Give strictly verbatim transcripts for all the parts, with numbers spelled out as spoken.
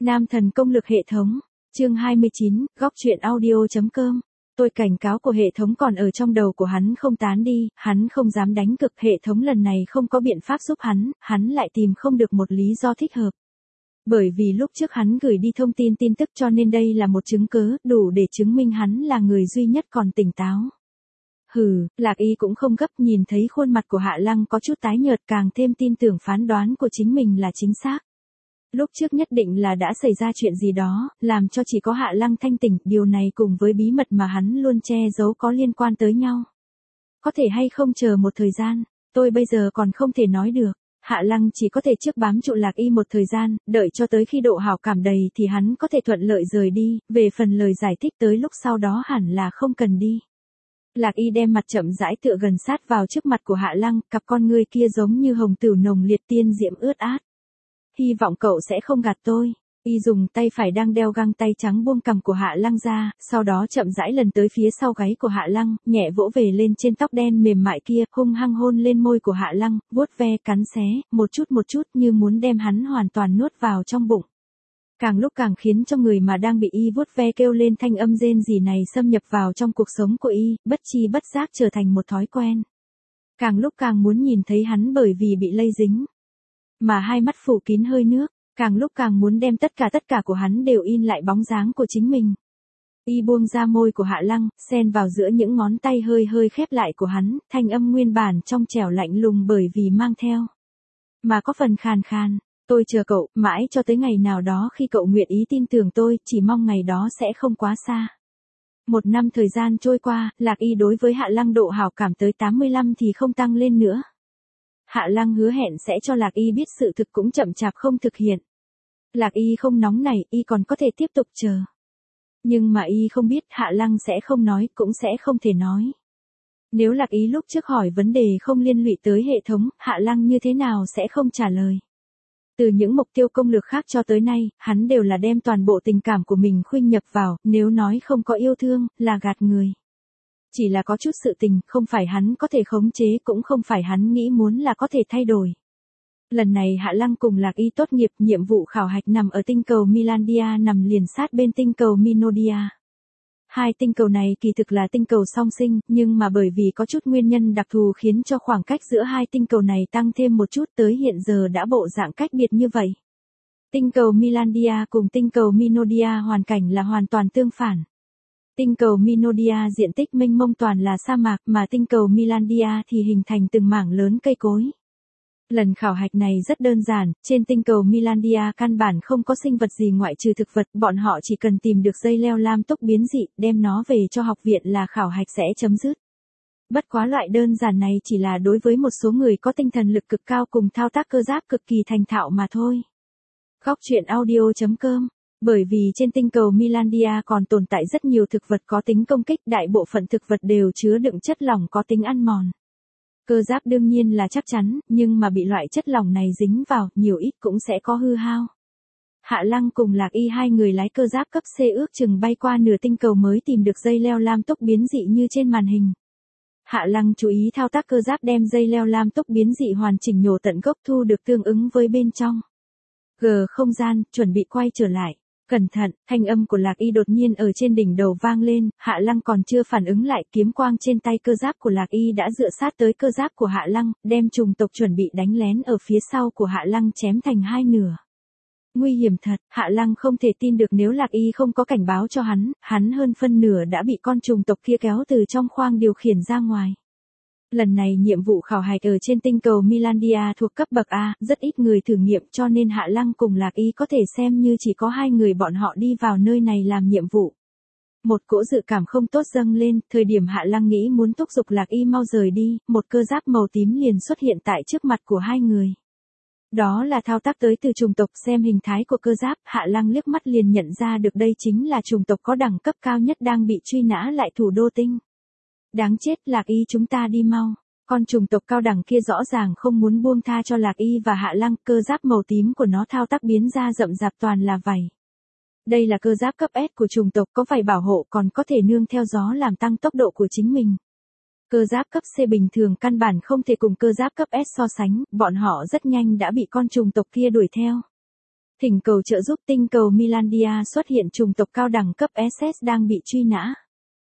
Nam thần công lực hệ thống, chương hai mươi chín, góc truyện audio.com. Tôi cảnh cáo của hệ thống còn ở trong đầu của hắn không tán đi, hắn không dám đánh cực, hệ thống lần này không có biện pháp giúp hắn, hắn lại tìm không được một lý do thích hợp. Bởi vì lúc trước hắn gửi đi thông tin tin tức cho nên đây là một chứng cớ, đủ để chứng minh hắn là người duy nhất còn tỉnh táo. Hừ, Lạc Y cũng không gấp, nhìn thấy khuôn mặt của Hạ Lăng có chút tái nhợt càng thêm tin tưởng phán đoán của chính mình là chính xác. Lúc trước nhất định là đã xảy ra chuyện gì đó, làm cho chỉ có Hạ Lăng thanh tỉnh, điều này cùng với bí mật mà hắn luôn che giấu có liên quan tới nhau. Có thể hay không chờ một thời gian, tôi bây giờ còn không thể nói được. Hạ Lăng chỉ có thể trước bám trụ Lạc Y một thời gian, đợi cho tới khi độ hảo cảm đầy thì hắn có thể thuận lợi rời đi, về phần lời giải thích tới lúc sau đó hẳn là không cần đi. Lạc Y đem mặt chậm rãi tựa gần sát vào trước mặt của Hạ Lăng, cặp con ngươi kia giống như hồng tửu nồng liệt tiên diễm ướt át. Hy vọng cậu sẽ không gạt tôi. Y dùng tay phải đang đeo găng tay trắng buông cằm của Hạ Lăng ra, sau đó chậm rãi lần tới phía sau gáy của Hạ Lăng, nhẹ vỗ về lên trên tóc đen mềm mại kia, hung hăng hôn lên môi của Hạ Lăng, vuốt ve cắn xé, một chút một chút như muốn đem hắn hoàn toàn nuốt vào trong bụng. Càng lúc càng khiến cho người mà đang bị Y vuốt ve kêu lên thanh âm rên rỉ này xâm nhập vào trong cuộc sống của Y, bất chi bất giác trở thành một thói quen. Càng lúc càng muốn nhìn thấy hắn bởi vì bị lây dính. Mà hai mắt phủ kín hơi nước, càng lúc càng muốn đem tất cả tất cả của hắn đều in lại bóng dáng của chính mình. Y buông ra môi của Hạ Lăng, xen vào giữa những ngón tay hơi hơi khép lại của hắn, thanh âm nguyên bản trong trẻo lạnh lùng bởi vì mang theo. Mà có phần khàn khàn, tôi chờ cậu, mãi cho tới ngày nào đó khi cậu nguyện ý tin tưởng tôi, chỉ mong ngày đó sẽ không quá xa. Một năm thời gian trôi qua, Lạc Y đối với Hạ Lăng độ hảo cảm tới tám mươi lăm thì không tăng lên nữa. Hạ Lăng hứa hẹn sẽ cho Lạc Y biết sự thực cũng chậm chạp không thực hiện. Lạc Y không nóng nảy, Y còn có thể tiếp tục chờ. Nhưng mà Y không biết Hạ Lăng sẽ không nói, cũng sẽ không thể nói. Nếu Lạc Y lúc trước hỏi vấn đề không liên lụy tới hệ thống, Hạ Lăng như thế nào sẽ không trả lời. Từ những mục tiêu công lược khác cho tới nay, hắn đều là đem toàn bộ tình cảm của mình khuynh nhập vào, nếu nói không có yêu thương, là gạt người. Chỉ là có chút sự tình, không phải hắn có thể khống chế, cũng không phải hắn nghĩ muốn là có thể thay đổi. Lần này Hạ Lăng cùng Lạc Y tốt nghiệp, nhiệm vụ khảo hạch nằm ở tinh cầu Milandia nằm liền sát bên tinh cầu Minodia. Hai tinh cầu này kỳ thực là tinh cầu song sinh, nhưng mà bởi vì có chút nguyên nhân đặc thù khiến cho khoảng cách giữa hai tinh cầu này tăng thêm một chút tới hiện giờ đã bộ dạng cách biệt như vậy. Tinh cầu Milandia cùng tinh cầu Minodia hoàn cảnh là hoàn toàn tương phản. Tinh cầu Minodia diện tích mênh mông toàn là sa mạc, mà tinh cầu Milandia thì hình thành từng mảng lớn cây cối. Lần khảo hạch này rất đơn giản, trên tinh cầu Milandia căn bản không có sinh vật gì ngoại trừ thực vật, bọn họ chỉ cần tìm được dây leo lam tốc biến dị, đem nó về cho học viện là khảo hạch sẽ chấm dứt. Bất quá loại đơn giản này chỉ là đối với một số người có tinh thần lực cực cao cùng thao tác cơ giáp cực kỳ thành thạo mà thôi. Góc truyện audio.com. Bởi vì trên tinh cầu Milandia còn tồn tại rất nhiều thực vật có tính công kích, đại bộ phận thực vật đều chứa đựng chất lỏng có tính ăn mòn. Cơ giáp đương nhiên là chắc chắn, nhưng mà bị loại chất lỏng này dính vào, nhiều ít cũng sẽ có hư hao. Hạ Lăng cùng Lạc Y hai người lái cơ giáp cấp C ước chừng bay qua nửa tinh cầu mới tìm được dây leo lam tốc biến dị như trên màn hình. Hạ Lăng chú ý thao tác cơ giáp đem dây leo lam tốc biến dị hoàn chỉnh nhổ tận gốc thu được tương ứng với bên trong. G không gian, chuẩn bị quay trở lại. Cẩn thận, thanh âm của Lạc Y đột nhiên ở trên đỉnh đầu vang lên, Hạ Lăng còn chưa phản ứng lại, kiếm quang trên tay cơ giáp của Lạc Y đã dựa sát tới cơ giáp của Hạ Lăng, đem trùng tộc chuẩn bị đánh lén ở phía sau của Hạ Lăng chém thành hai nửa. Nguy hiểm thật, Hạ Lăng không thể tin được nếu Lạc Y không có cảnh báo cho hắn, hắn hơn phân nửa đã bị con trùng tộc kia kéo từ trong khoang điều khiển ra ngoài. Lần này nhiệm vụ khảo hạch ở trên tinh cầu Milandia thuộc cấp bậc A, rất ít người thử nghiệm cho nên Hạ Lăng cùng Lạc Y có thể xem như chỉ có hai người bọn họ đi vào nơi này làm nhiệm vụ. Một cỗ dự cảm không tốt dâng lên, thời điểm Hạ Lăng nghĩ muốn thúc giục Lạc Y mau rời đi, một cơ giáp màu tím liền xuất hiện tại trước mặt của hai người. Đó là thao tác tới từ chủng tộc, xem hình thái của cơ giáp, Hạ Lăng liếc mắt liền nhận ra được đây chính là chủng tộc có đẳng cấp cao nhất đang bị truy nã lại thủ đô tinh. Đáng chết, Lạc Y chúng ta đi mau. Con trùng tộc cao đẳng kia rõ ràng không muốn buông tha cho Lạc Y và Hạ Lăng, cơ giáp màu tím của nó thao tác biến ra rậm rạp toàn là vảy. Đây là cơ giáp cấp S của trùng tộc, có vảy bảo hộ còn có thể nương theo gió làm tăng tốc độ của chính mình. Cơ giáp cấp C bình thường căn bản không thể cùng cơ giáp cấp S so sánh, bọn họ rất nhanh đã bị con trùng tộc kia đuổi theo. Thỉnh cầu trợ giúp tinh cầu Milandia xuất hiện chủng tộc cao đẳng cấp ét ét đang bị truy nã.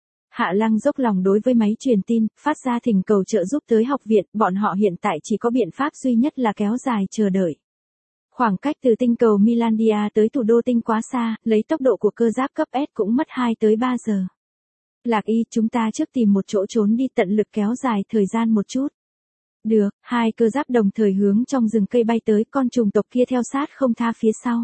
Hạ Lăng dốc lòng đối với máy truyền tin, phát ra thỉnh cầu trợ giúp tới học viện, bọn họ hiện tại chỉ có biện pháp duy nhất là kéo dài chờ đợi. Khoảng cách từ tinh cầu Milandia tới thủ đô tinh quá xa, lấy tốc độ của cơ giáp cấp S cũng mất hai tới ba giờ. Lạc Y, chúng ta trước tìm một chỗ trốn đi, tận lực kéo dài thời gian một chút. Được, hai cơ giáp đồng thời hướng trong rừng cây bay tới, con trùng tộc kia theo sát không tha phía sau.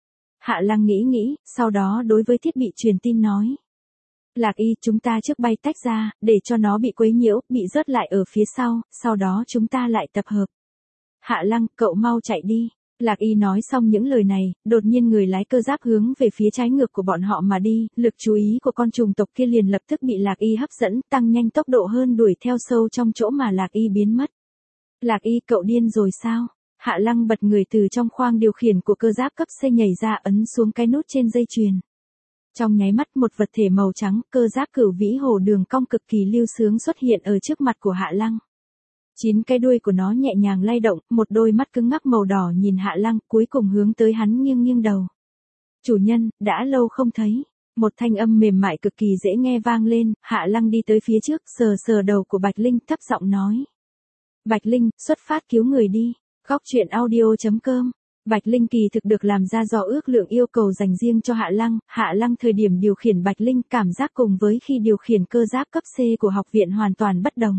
Hạ Lăng nghĩ nghĩ, sau đó đối với thiết bị truyền tin nói. Lạc Y, chúng ta trước bay tách ra, để cho nó bị quấy nhiễu, bị rớt lại ở phía sau, sau đó chúng ta lại tập hợp. Hạ Lăng, cậu mau chạy đi. Lạc Y nói xong những lời này, đột nhiên người lái cơ giáp hướng về phía trái ngược của bọn họ mà đi, lực chú ý của con trùng tộc kia liền lập tức bị Lạc Y hấp dẫn, tăng nhanh tốc độ hơn đuổi theo sâu trong chỗ mà Lạc Y biến mất. Lạc Y, cậu điên rồi sao? Hạ Lăng bật người từ trong khoang điều khiển của cơ giáp cấp C nhảy ra, ấn xuống cái nút trên dây chuyền. Trong nháy mắt một vật thể màu trắng, cơ giáp cửu vĩ hồ đường cong cực kỳ lưu sướng xuất hiện ở trước mặt của Hạ Lăng. Chín cái đuôi của nó nhẹ nhàng lay động, một đôi mắt cứng ngắc màu đỏ nhìn Hạ Lăng, cuối cùng hướng tới hắn nghiêng nghiêng đầu. Chủ nhân, đã lâu không thấy. Một thanh âm mềm mại cực kỳ dễ nghe vang lên, Hạ Lăng đi tới phía trước, sờ sờ đầu của Bạch Linh, thấp giọng nói. Bạch Linh, xuất phát cứu người đi. Góc truyện audio chấm com. Bạch Linh kỳ thực được làm ra do ước lượng yêu cầu dành riêng cho Hạ Lăng. Hạ Lăng thời điểm điều khiển Bạch Linh cảm giác cùng với khi điều khiển cơ giáp cấp C của học viện hoàn toàn bất đồng.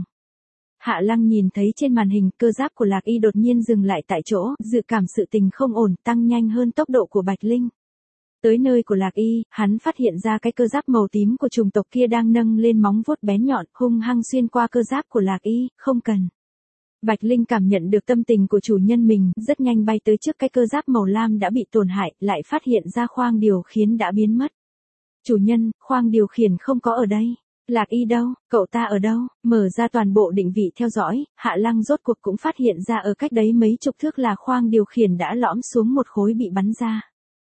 Hạ Lăng nhìn thấy trên màn hình cơ giáp của Lạc Y đột nhiên dừng lại tại chỗ, dự cảm sự tình không ổn, tăng nhanh hơn tốc độ của Bạch Linh. Tới nơi của Lạc Y, hắn phát hiện ra cái cơ giáp màu tím của chủng tộc kia đang nâng lên móng vuốt bén nhọn, hung hăng xuyên qua cơ giáp của Lạc Y, không cần. Bạch Linh cảm nhận được tâm tình của chủ nhân mình, rất nhanh bay tới trước cái cơ giáp màu lam đã bị tổn hại, lại phát hiện ra khoang điều khiển đã biến mất. Chủ nhân, khoang điều khiển không có ở đây. Lạc Y đâu, cậu ta ở đâu? Mở ra toàn bộ định vị theo dõi, Hạ Lăng rốt cuộc cũng phát hiện ra ở cách đấy mấy chục thước là khoang điều khiển đã lõm xuống một khối bị bắn ra.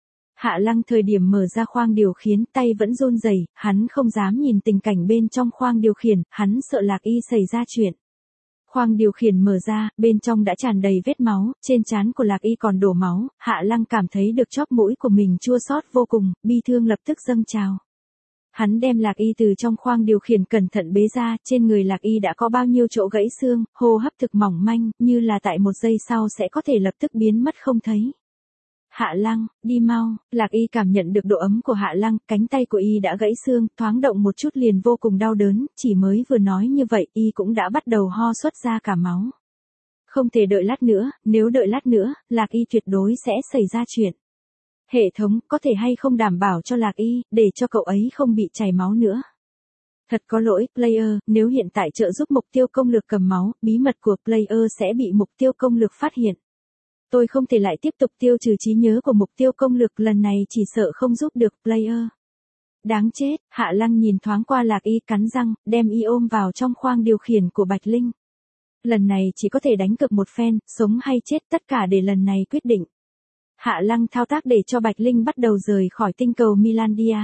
Hạ Lăng thời điểm mở ra khoang điều khiển, tay vẫn run rẩy, hắn không dám nhìn tình cảnh bên trong khoang điều khiển, hắn sợ Lạc Y xảy ra chuyện. Khoang điều khiển mở ra, bên trong đã tràn đầy vết máu, trên trán của Lạc Y còn đổ máu, Hạ Lăng cảm thấy được chóp mũi của mình chua xót vô cùng, bi thương lập tức dâng trào. Hắn đem Lạc Y từ trong khoang điều khiển cẩn thận bế ra, trên người Lạc Y đã có bao nhiêu chỗ gãy xương, hô hấp thực mỏng manh, như là tại một giây sau sẽ có thể lập tức biến mất không thấy. Hạ Lăng, đi mau, Lạc Y cảm nhận được độ ấm của Hạ Lăng, cánh tay của Y đã gãy xương, thoáng động một chút liền vô cùng đau đớn, chỉ mới vừa nói như vậy Y cũng đã bắt đầu ho xuất ra cả máu. Không thể đợi lát nữa, nếu đợi lát nữa, Lạc Y tuyệt đối sẽ xảy ra chuyện. Hệ thống, có thể hay không đảm bảo cho Lạc Y, để cho cậu ấy không bị chảy máu nữa. Thật có lỗi, player, nếu hiện tại trợ giúp mục tiêu công lược cầm máu, bí mật của player sẽ bị mục tiêu công lược phát hiện. Tôi không thể lại tiếp tục tiêu trừ trí nhớ của mục tiêu công lược, lần này chỉ sợ không giúp được player. Đáng chết, Hạ Lăng nhìn thoáng qua Lạc Y, cắn răng, đem Y ôm vào trong khoang điều khiển của Bạch Linh. Lần này chỉ có thể đánh cược một phen, sống hay chết tất cả để lần này quyết định. Hạ Lăng thao tác để cho Bạch Linh bắt đầu rời khỏi tinh cầu Milandia.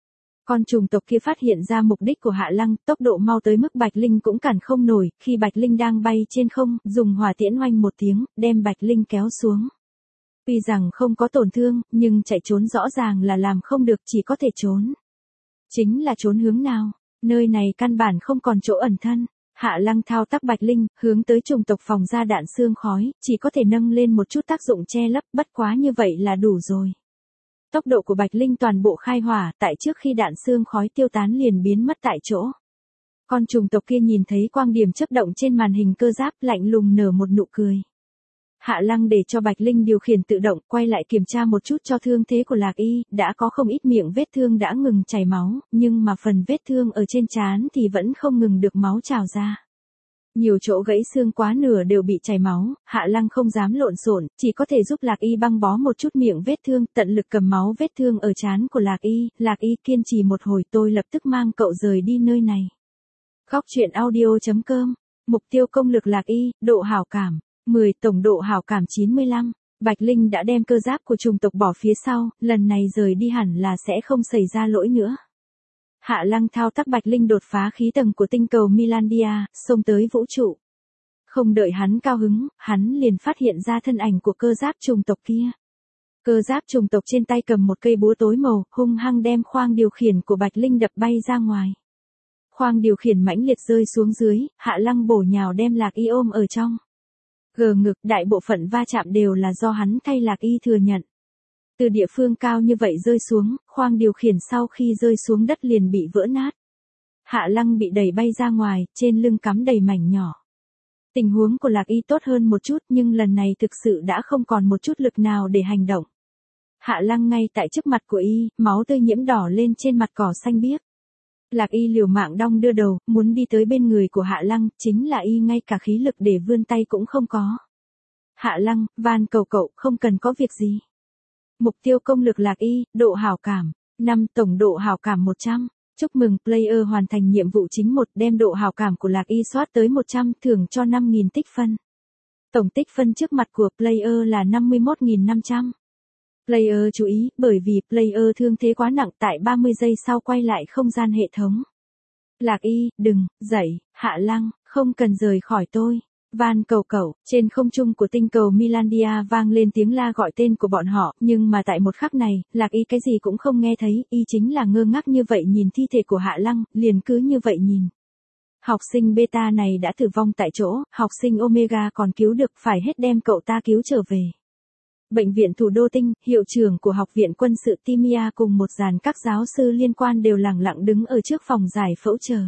Con trùng tộc kia phát hiện ra mục đích của Hạ Lăng, tốc độ mau tới mức Bạch Linh cũng cản không nổi, khi Bạch Linh đang bay trên không, dùng hỏa tiễn oanh một tiếng, đem Bạch Linh kéo xuống. Tuy rằng không có tổn thương, nhưng chạy trốn rõ ràng là làm không được, chỉ có thể trốn. Chính là trốn hướng nào? Nơi này căn bản không còn chỗ ẩn thân. Hạ Lăng thao tác Bạch Linh, hướng tới trùng tộc phòng ra đạn xương khói, chỉ có thể nâng lên một chút tác dụng che lấp, bất quá như vậy là đủ rồi. Tốc độ của Bạch Linh toàn bộ khai hỏa, tại trước khi đạn xương khói tiêu tán liền biến mất tại chỗ. Con trùng tộc kia nhìn thấy quang điểm chớp động trên màn hình cơ giáp, lạnh lùng nở một nụ cười. Hạ Lăng để cho Bạch Linh điều khiển tự động, quay lại kiểm tra một chút cho thương thế của Lạc Y, đã có không ít miệng vết thương đã ngừng chảy máu, nhưng mà phần vết thương ở trên trán thì vẫn không ngừng được máu trào ra. Nhiều chỗ gãy xương quá nửa đều bị chảy máu, Hạ Lăng không dám lộn xộn, chỉ có thể giúp Lạc Y băng bó một chút miệng vết thương, tận lực cầm máu vết thương ở trán của Lạc Y, Lạc Y kiên trì một hồi, tôi lập tức mang cậu rời đi nơi này. Góc truyện audio chấm com, mục tiêu công lược Lạc Y, độ hảo cảm, mười, tổng độ hảo cảm chín mươi lăm, Bạch Linh đã đem cơ giáp của trùng tộc bỏ phía sau, lần này rời đi hẳn là sẽ không xảy ra lỗi nữa. Hạ Lăng thao tác Bạch Linh đột phá khí tầng của tinh cầu Milandia, xông tới vũ trụ. Không đợi hắn cao hứng, hắn liền phát hiện ra thân ảnh của cơ giáp trùng tộc kia. Cơ giáp trùng tộc trên tay cầm một cây búa tối màu, hung hăng đem khoang điều khiển của Bạch Linh đập bay ra ngoài. Khoang điều khiển mãnh liệt rơi xuống dưới, Hạ Lăng bổ nhào đem Lạc Y ôm ở trong. Gờ ngực, đại bộ phận va chạm đều là do hắn thay Lạc Y thừa nhận. Từ địa phương cao như vậy rơi xuống, khoang điều khiển sau khi rơi xuống đất liền bị vỡ nát. Hạ Lăng bị đẩy bay ra ngoài, trên lưng cắm đầy mảnh nhỏ. Tình huống của Lạc Y tốt hơn một chút nhưng lần này thực sự đã không còn một chút lực nào để hành động. Hạ Lăng ngay tại trước mặt của y, máu tươi nhiễm đỏ lên trên mặt cỏ xanh biếc. Lạc Y liều mạng đong đưa đầu, muốn đi tới bên người của Hạ Lăng, chính là y ngay cả khí lực để vươn tay cũng không có. Hạ Lăng, van cầu cậu, không cần có việc gì. Mục tiêu công lực Lạc Y, độ hảo cảm, năm tổng độ hảo cảm một trăm. Chúc mừng, player hoàn thành nhiệm vụ chính một, đem độ hảo cảm của Lạc Y soát tới một trăm, thưởng cho năm nghìn tích phân. Tổng tích phân trước mặt của player là năm mươi mốt nghìn năm trăm. Player chú ý, bởi vì player thương thế quá nặng tại ba mươi giây sau quay lại không gian hệ thống. Lạc Y, đừng, dậy, Hạ Lăng, không cần rời khỏi tôi. Van cầu cậu, trên không trung của tinh cầu Milandia vang lên tiếng la gọi tên của bọn họ, nhưng mà tại một khắc này, Lạc Y cái gì cũng không nghe thấy, y chính là ngơ ngác như vậy nhìn thi thể của Hạ Lăng, liền cứ như vậy nhìn. Học sinh beta này đã tử vong tại chỗ, học sinh Omega còn cứu được, phải hết đem cậu ta cứu trở về. Bệnh viện Thủ đô Tinh, hiệu trưởng của Học viện Quân sự Timia cùng một dàn các giáo sư liên quan đều lẳng lặng đứng ở trước phòng giải phẫu chờ.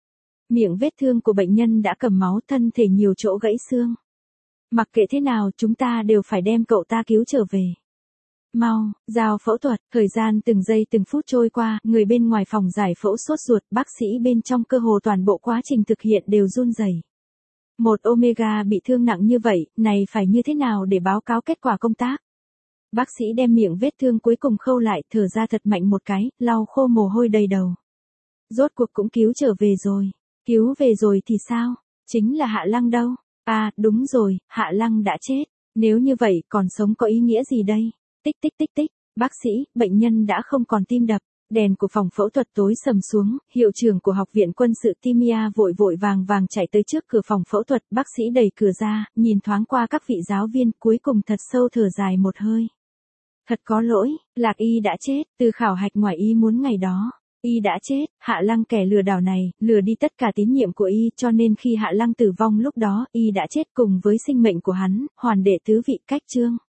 Miệng vết thương của bệnh nhân đã cầm máu, thân thể nhiều chỗ gãy xương. Mặc kệ thế nào, chúng ta đều phải đem cậu ta cứu trở về. Mau, giao phẫu thuật, thời gian từng giây từng phút trôi qua, người bên ngoài phòng giải phẫu sốt ruột, bác sĩ bên trong cơ hồ toàn bộ quá trình thực hiện đều run rẩy. Một Omega bị thương nặng như vậy, này phải như thế nào để báo cáo kết quả công tác? Bác sĩ đem miệng vết thương cuối cùng khâu lại, thở ra thật mạnh một cái, lau khô mồ hôi đầy đầu. Rốt cuộc cũng cứu trở về rồi. Cứu về rồi thì sao? Chính là Hạ Lăng đâu? À, đúng rồi, Hạ Lăng đã chết. Nếu như vậy, còn sống có ý nghĩa gì đây? Tích tích tích tích, bác sĩ, bệnh nhân đã không còn tim đập. Đèn của phòng phẫu thuật tối sầm xuống, hiệu trưởng của Học viện Quân sự Timia vội vội vàng vàng chạy tới trước cửa phòng phẫu thuật, bác sĩ đẩy cửa ra, nhìn thoáng qua các vị giáo viên, cuối cùng thật sâu thở dài một hơi. Thật có lỗi, Lạc Y đã chết, từ khảo hạch ngoài y muốn ngày đó. Y đã chết, Hạ Lăng kẻ lừa đảo này, lừa đi tất cả tín nhiệm của y, cho nên khi Hạ Lăng tử vong lúc đó, y đã chết cùng với sinh mệnh của hắn, hoàn đệ tứ vị cách chương.